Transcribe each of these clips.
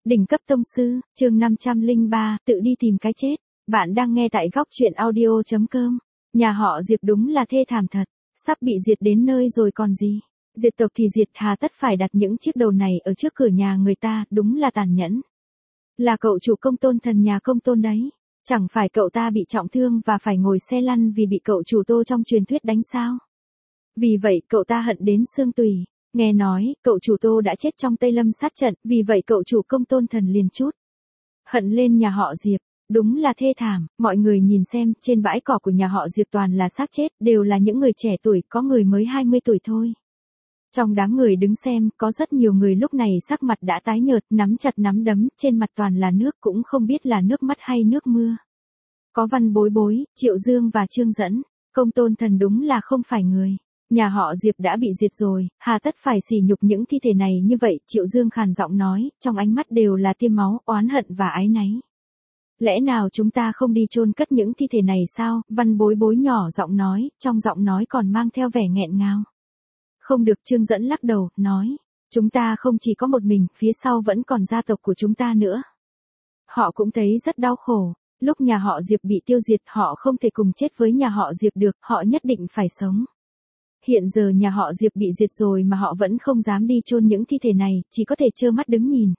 Đỉnh cấp tông sư, chương 503, tự đi tìm cái chết. Bạn đang nghe tại góc truyện audio.com. Nhà họ Diệp đúng là thê thảm thật, sắp bị diệt đến nơi rồi còn gì. Diệt tộc thì diệt, hà tất phải đặt những chiếc đầu này ở trước cửa nhà người ta, đúng là tàn nhẫn. Là cậu chủ Công Tôn Thần nhà Công Tôn đấy. Chẳng phải cậu ta bị trọng thương và phải ngồi xe lăn vì bị cậu chủ Tô trong truyền thuyết đánh sao? Vì vậy cậu ta hận đến xương tủy. Nghe nói, cậu chủ Tô đã chết trong Tây Lâm sát trận, vì vậy cậu chủ Công Tôn Thần liền chút hận lên nhà họ Diệp. Đúng là thê thảm, mọi người nhìn xem, trên bãi cỏ của nhà họ Diệp toàn là xác chết, đều là những người trẻ tuổi, có người mới 20 tuổi thôi. Trong đám người đứng xem, có rất nhiều người lúc này sắc mặt đã tái nhợt, nắm chặt nắm đấm, trên mặt toàn là nước, cũng không biết là nước mắt hay nước mưa. Có Văn Bối Bối, Triệu Dương và Trương Dẫn, Công Tôn Thần đúng là không phải người. Nhà họ Diệp đã bị diệt rồi, hà tất phải sỉ nhục những thi thể này như vậy, Triệu Dương khàn giọng nói, trong ánh mắt đều là tiêm máu, oán hận và áy náy. Lẽ nào chúng ta không đi chôn cất những thi thể này sao? Văn Bối Bối nhỏ giọng nói, trong giọng nói còn mang theo vẻ nghẹn ngào. Không được, Trương Dẫn lắc đầu, nói, chúng ta không chỉ có một mình, phía sau vẫn còn gia tộc của chúng ta nữa. Họ cũng thấy rất đau khổ, lúc nhà họ Diệp bị tiêu diệt họ không thể cùng chết với nhà họ Diệp được, họ nhất định phải sống. Hiện giờ nhà họ Diệp bị diệt rồi mà họ vẫn không dám đi chôn những thi thể này, chỉ có thể trơ mắt đứng nhìn.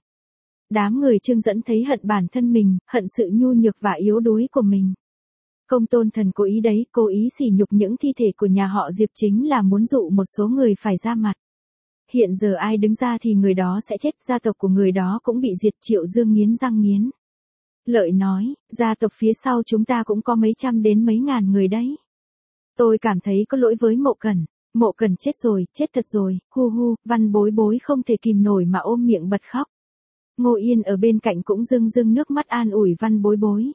Đám người Trương Dẫn thấy hận bản thân mình, hận sự nhu nhược và yếu đuối của mình. Công Tôn Thần cố ý đấy, cố ý sỉ nhục những thi thể của nhà họ Diệp chính là muốn dụ một số người phải ra mặt. Hiện giờ ai đứng ra thì người đó sẽ chết, gia tộc của người đó cũng bị diệt. Triệu Dương nghiến răng nghiến lợi nói, gia tộc phía sau chúng ta cũng có mấy trăm đến mấy ngàn người đấy. Tôi cảm thấy có lỗi với Mộ Cẩn. Mộ Cẩn chết rồi, chết thật rồi, hu hu. Văn Bối Bối không thể kìm nổi mà ôm miệng bật khóc. Ngô Yên ở bên cạnh cũng rưng rưng nước mắt an ủi Văn Bối Bối.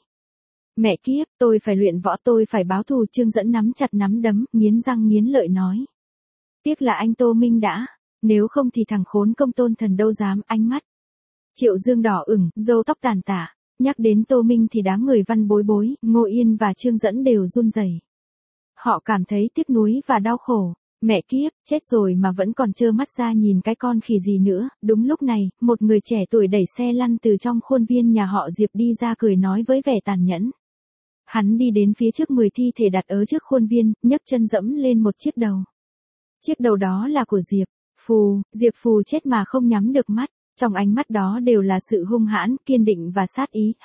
Mẹ kiếp, tôi phải luyện võ, tôi phải báo thù. Trương Dẫn nắm chặt nắm đấm, nghiến răng nghiến lợi nói. Tiếc là anh Tô Minh đã, nếu không thì thằng khốn Công Tôn Thần đâu dám. Ánh mắt Triệu Dương đỏ ửng, râu tóc tàn tả, nhắc đến Tô Minh thì đám người Văn Bối Bối, Ngô Yên và Trương Dẫn đều run rẩy. Họ cảm thấy tiếc nuối và đau khổ. Mẹ kiếp, chết rồi mà vẫn còn trơ mắt ra nhìn cái con khỉ gì nữa. Đúng lúc này, một người trẻ tuổi đẩy xe lăn từ trong khuôn viên nhà họ Diệp đi ra, cười nói với vẻ tàn nhẫn. Hắn đi đến phía trước 10 thi thể đặt ở trước khuôn viên, nhấc chân dẫm lên một chiếc đầu. Chiếc đầu đó là của Diệp Phù. Diệp Phù chết mà không nhắm được mắt, trong ánh mắt đó đều là sự hung hãn, kiên định và sát ý.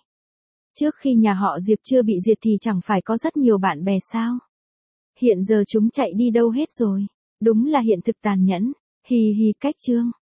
Trước khi nhà họ Diệp chưa bị diệt thì chẳng phải có rất nhiều bạn bè sao? Hiện giờ chúng chạy đi đâu hết rồi? Đúng là hiện thực tàn nhẫn. Hì hì, cách chương.